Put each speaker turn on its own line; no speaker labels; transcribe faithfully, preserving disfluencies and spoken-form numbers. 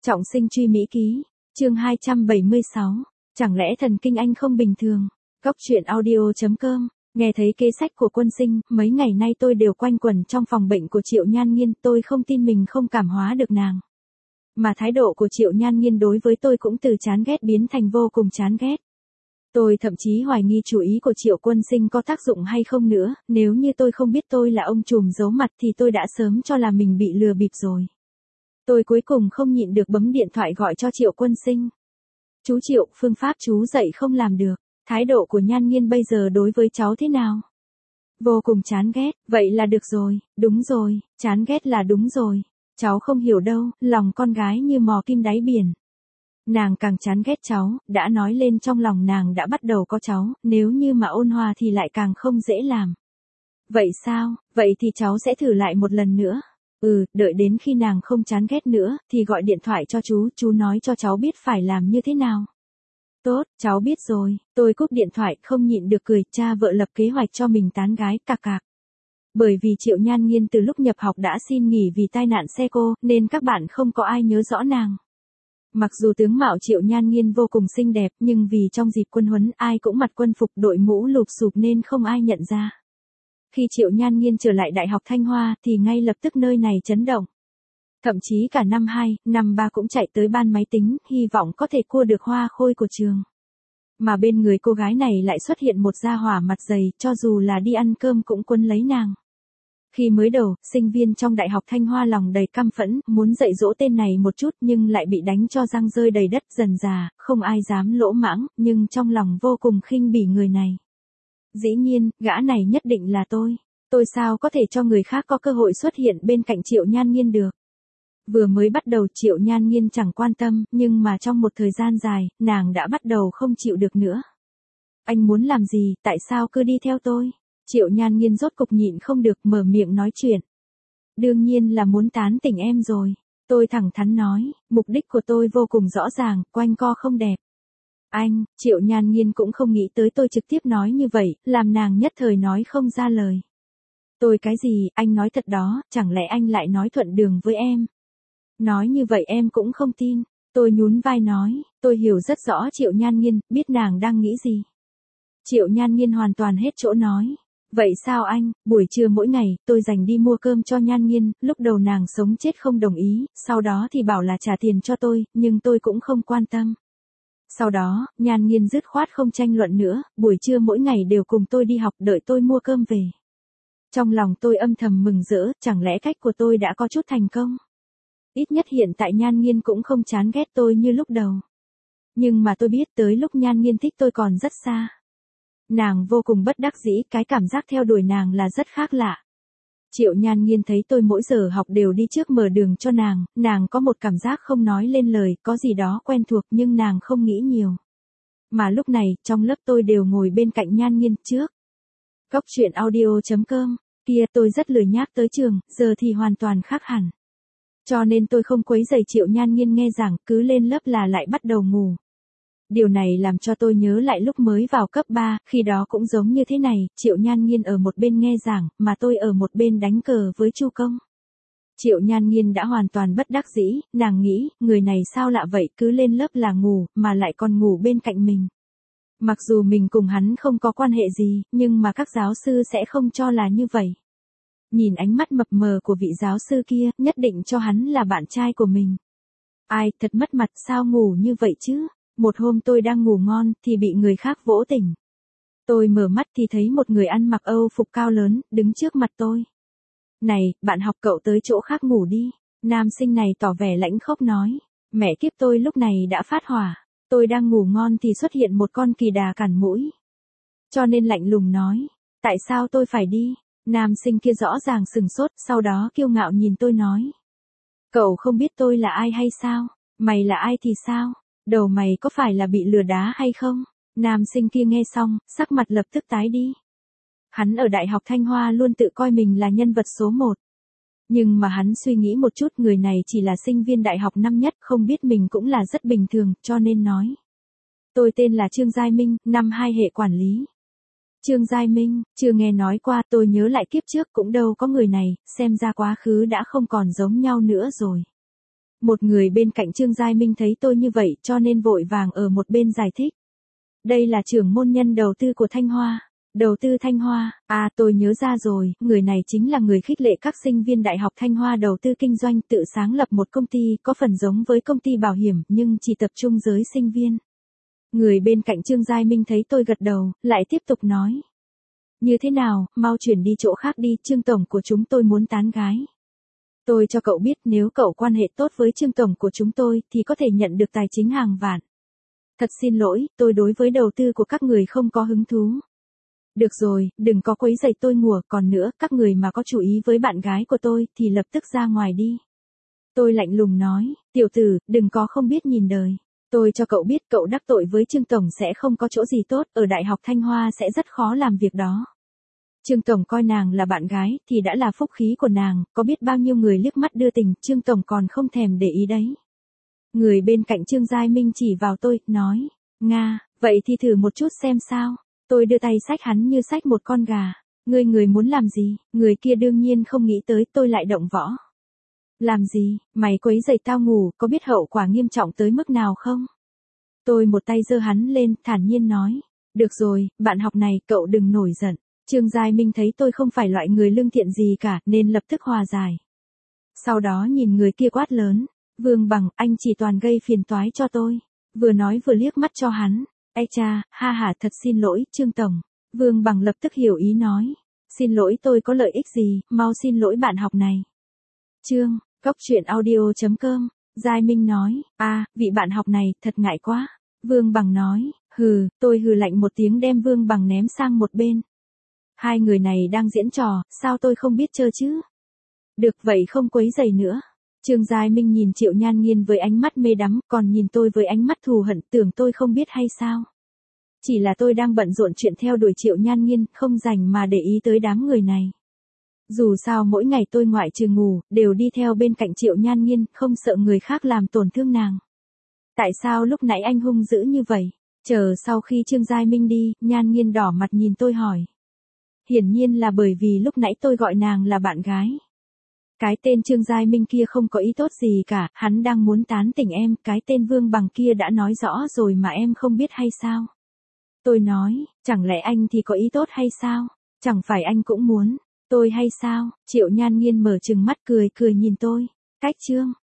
Trọng sinh truy Mỹ ký, chương hai trăm bảy mươi sáu, chẳng lẽ thần kinh anh không bình thường? Góc truyện audio chấm com, nghe thấy kế sách của Quân Sinh, mấy ngày nay tôi đều quanh quẩn trong phòng bệnh của Triệu Nhan Nghiên, tôi không tin mình không cảm hóa được nàng. Mà thái độ của Triệu Nhan Nghiên đối với tôi cũng từ chán ghét biến thành vô cùng chán ghét. Tôi thậm chí hoài nghi chủ ý của Triệu Quân Sinh có tác dụng hay không nữa, nếu như tôi không biết tôi là ông trùm giấu mặt thì tôi đã sớm cho là mình bị lừa bịp rồi. Tôi cuối cùng không nhịn được bấm điện thoại gọi cho Triệu Quân Sinh. Chú Triệu, phương pháp chú dạy không làm được, thái độ của Nhan Nghiên bây giờ đối với cháu thế nào? Vô cùng chán ghét, vậy là được rồi, đúng rồi, chán ghét là đúng rồi. Cháu không hiểu đâu, lòng con gái như mò kim đáy biển. Nàng càng chán ghét cháu, đã nói lên trong lòng nàng đã bắt đầu có cháu, nếu như mà ôn hòa thì lại càng không dễ làm. Vậy sao, vậy thì cháu sẽ thử lại một lần nữa. Ừ, đợi đến khi nàng không chán ghét nữa, thì gọi điện thoại cho chú, chú nói cho cháu biết phải làm như thế nào. Tốt, cháu biết rồi, tôi cúp điện thoại, không nhịn được cười, cha vợ lập kế hoạch cho mình tán gái, cạc cạc. Bởi vì Triệu Nhan Nghiên từ lúc nhập học đã xin nghỉ vì tai nạn xe cô, nên các bạn không có ai nhớ rõ nàng. Mặc dù tướng mạo Triệu Nhan Nghiên vô cùng xinh đẹp, nhưng vì trong dịp quân huấn ai cũng mặc quân phục đội mũ lụp xụp nên không ai nhận ra. Khi Triệu Nhan Nghiên trở lại Đại học Thanh Hoa thì ngay lập tức nơi này chấn động. Thậm chí cả năm hai, năm ba cũng chạy tới ban máy tính, hy vọng có thể cua được hoa khôi của trường. Mà bên người cô gái này lại xuất hiện một gia hỏa mặt dày, cho dù là đi ăn cơm cũng quấn lấy nàng. Khi mới đầu, sinh viên trong Đại học Thanh Hoa lòng đầy căm phẫn, muốn dạy dỗ tên này một chút nhưng lại bị đánh cho răng rơi đầy đất, dần dà, không ai dám lỗ mãng, nhưng trong lòng vô cùng khinh bỉ người này. Dĩ nhiên, gã này nhất định là tôi. Tôi sao có thể cho người khác có cơ hội xuất hiện bên cạnh Triệu Nhan Nghiên được. Vừa mới bắt đầu Triệu Nhan Nghiên chẳng quan tâm, nhưng mà trong một thời gian dài, nàng đã bắt đầu không chịu được nữa. Anh muốn làm gì, tại sao cứ đi theo tôi? Triệu Nhan Nghiên rốt cục nhịn không được mở miệng nói chuyện. Đương nhiên là muốn tán tỉnh em rồi. Tôi thẳng thắn nói, mục đích của tôi vô cùng rõ ràng, quanh co không đẹp. Anh, Triệu Nhan Nghiên cũng không nghĩ tới tôi trực tiếp nói như vậy, làm nàng nhất thời nói không ra lời. Tôi cái gì, anh nói thật đó, chẳng lẽ anh lại nói thuận đường với em? Nói như vậy em cũng không tin. Tôi nhún vai nói, tôi hiểu rất rõ Triệu Nhan Nghiên, biết nàng đang nghĩ gì. Triệu Nhan Nghiên hoàn toàn hết chỗ nói. Vậy sao anh, buổi trưa mỗi ngày, tôi dành đi mua cơm cho Nhan Nghiên, lúc đầu nàng sống chết không đồng ý, sau đó thì bảo là trả tiền cho tôi, nhưng tôi cũng không quan tâm. Sau đó, Nhan Nghiên dứt khoát không tranh luận nữa, buổi trưa mỗi ngày đều cùng tôi đi học đợi tôi mua cơm về. Trong lòng tôi âm thầm mừng rỡ, chẳng lẽ cách của tôi đã có chút thành công. Ít nhất hiện tại Nhan Nghiên cũng không chán ghét tôi như lúc đầu. Nhưng mà tôi biết tới lúc Nhan Nghiên thích tôi còn rất xa. Nàng vô cùng bất đắc dĩ, cái cảm giác theo đuổi nàng là rất khác lạ. Triệu Nhan Nghiên thấy tôi mỗi giờ học đều đi trước mở đường cho nàng, nàng có một cảm giác không nói lên lời, có gì đó quen thuộc nhưng nàng không nghĩ nhiều. Mà lúc này, trong lớp tôi đều ngồi bên cạnh Nhan Nghiên trước. Góc truyện audio chấm com, kia tôi rất lười nhác tới trường, giờ thì hoàn toàn khác hẳn. Cho nên tôi không quấy rầy Triệu Nhan Nghiên nghe giảng, cứ lên lớp là lại bắt đầu ngủ. Điều này làm cho tôi nhớ lại lúc mới vào cấp ba, khi đó cũng giống như thế này, Triệu Nhan Nghiên ở một bên nghe giảng, mà tôi ở một bên đánh cờ với Chu Công. Triệu Nhan Nghiên đã hoàn toàn bất đắc dĩ, nàng nghĩ, người này sao lạ vậy, cứ lên lớp là ngủ, mà lại còn ngủ bên cạnh mình. Mặc dù mình cùng hắn không có quan hệ gì, nhưng mà các giáo sư sẽ không cho là như vậy. Nhìn ánh mắt mập mờ của vị giáo sư kia, nhất định cho hắn là bạn trai của mình. Ai, thật mất mặt, sao ngủ như vậy chứ? Một hôm tôi đang ngủ ngon, thì bị người khác vỗ tỉnh. Tôi mở mắt thì thấy một người ăn mặc Âu phục cao lớn, đứng trước mặt tôi. Này, bạn học cậu tới chỗ khác ngủ đi. Nam sinh này tỏ vẻ lãnh khốc nói. Mẹ kiếp tôi lúc này đã phát hỏa. Tôi đang ngủ ngon thì xuất hiện một con kỳ đà cản mũi. Cho nên lạnh lùng nói. Tại sao tôi phải đi? Nam sinh kia rõ ràng sừng sốt, sau đó kiêu ngạo nhìn tôi nói. Cậu không biết tôi là ai hay sao? Mày là ai thì sao? Đầu mày có phải là bị lừa đá hay không? Nam sinh kia nghe xong, sắc mặt lập tức tái đi. Hắn ở Đại học Thanh Hoa luôn tự coi mình là nhân vật số một. Nhưng mà hắn suy nghĩ một chút, người này chỉ là sinh viên đại học năm nhất, không biết mình cũng là rất bình thường, cho nên nói. Tôi tên là Trương Giai Minh, năm hai hệ quản lý. Trương Giai Minh, chưa nghe nói qua, tôi nhớ lại kiếp trước cũng đâu có người này, xem ra quá khứ đã không còn giống nhau nữa rồi. Một người bên cạnh Trương Giai Minh thấy tôi như vậy cho nên vội vàng ở một bên giải thích. Đây là trưởng môn nhân đầu tư của Thanh Hoa. Đầu tư Thanh Hoa, à tôi nhớ ra rồi, người này chính là người khích lệ các sinh viên Đại học Thanh Hoa đầu tư kinh doanh tự sáng lập một công ty có phần giống với công ty bảo hiểm nhưng chỉ tập trung giới sinh viên. Người bên cạnh Trương Giai Minh thấy tôi gật đầu, lại tiếp tục nói. Như thế nào, mau chuyển đi chỗ khác đi, Trương Tổng của chúng tôi muốn tán gái. Tôi cho cậu biết nếu cậu quan hệ tốt với Trương Tổng của chúng tôi thì có thể nhận được tài chính hàng vạn. Thật xin lỗi, tôi đối với đầu tư của các người không có hứng thú. Được rồi, đừng có quấy rầy tôi ngủa, còn nữa, các người mà có chú ý với bạn gái của tôi thì lập tức ra ngoài đi. Tôi lạnh lùng nói, tiểu tử, đừng có không biết nhìn đời. Tôi cho cậu biết cậu đắc tội với Trương Tổng sẽ không có chỗ gì tốt, ở Đại học Thanh Hoa sẽ rất khó làm việc đó. Trương Tổng coi nàng là bạn gái thì đã là phúc khí của nàng, có biết bao nhiêu người liếc mắt đưa tình, Trương Tổng còn không thèm để ý đấy. Người bên cạnh Trương Giai Minh chỉ vào tôi, nói, Nga, vậy thì thử một chút xem sao. Tôi đưa tay xách hắn như xách một con gà. Ngươi người muốn làm gì? Người kia đương nhiên không nghĩ tới tôi lại động võ. Làm gì? Mày quấy rầy tao ngủ, có biết hậu quả nghiêm trọng tới mức nào không? Tôi một tay giơ hắn lên, thản nhiên nói. Được rồi, bạn học này, cậu đừng nổi giận. Trương Giai Minh thấy tôi không phải loại người lương thiện gì cả, nên lập tức hòa giải. Sau đó nhìn người kia quát lớn. Vương Bằng, anh chỉ toàn gây phiền toái cho tôi. Vừa nói vừa liếc mắt cho hắn. Ê cha, ha ha, thật xin lỗi, Trương Tổng. Vương Bằng lập tức hiểu ý nói. Xin lỗi tôi có lợi ích gì, mau xin lỗi bạn học này. Chương, góc truyện audio chấm com, Giai Minh nói, à, vị bạn học này, thật ngại quá. Vương Bằng nói, hừ, tôi hừ lạnh một tiếng đem Vương Bằng ném sang một bên. Hai người này đang diễn trò, sao tôi không biết chơi chứ? Được vậy không quấy rầy nữa. Trương Giai Minh nhìn Triệu Nhan Nghiên với ánh mắt mê đắm, còn nhìn tôi với ánh mắt thù hận, tưởng tôi không biết hay sao? Chỉ là tôi đang bận rộn chuyện theo đuổi Triệu Nhan Nghiên, không rảnh mà để ý tới đám người này. Dù sao mỗi ngày tôi ngoại trừ ngủ, đều đi theo bên cạnh Triệu Nhan Nghiên, không sợ người khác làm tổn thương nàng. Tại sao lúc nãy anh hung dữ như vậy? Chờ sau khi Trương Giai Minh đi, Nhan Nghiên đỏ mặt nhìn tôi hỏi. Hiển nhiên là bởi vì lúc nãy tôi gọi nàng là bạn gái. Cái tên Trương Giai Minh kia không có ý tốt gì cả, hắn đang muốn tán tỉnh em, cái tên Vương Bằng kia đã nói rõ rồi mà em không biết hay sao? Tôi nói, chẳng lẽ anh thì có ý tốt hay sao? Chẳng phải anh cũng muốn, tôi hay sao? Triệu Nhan Nghiên mở trừng mắt cười cười nhìn tôi. Cách Trương,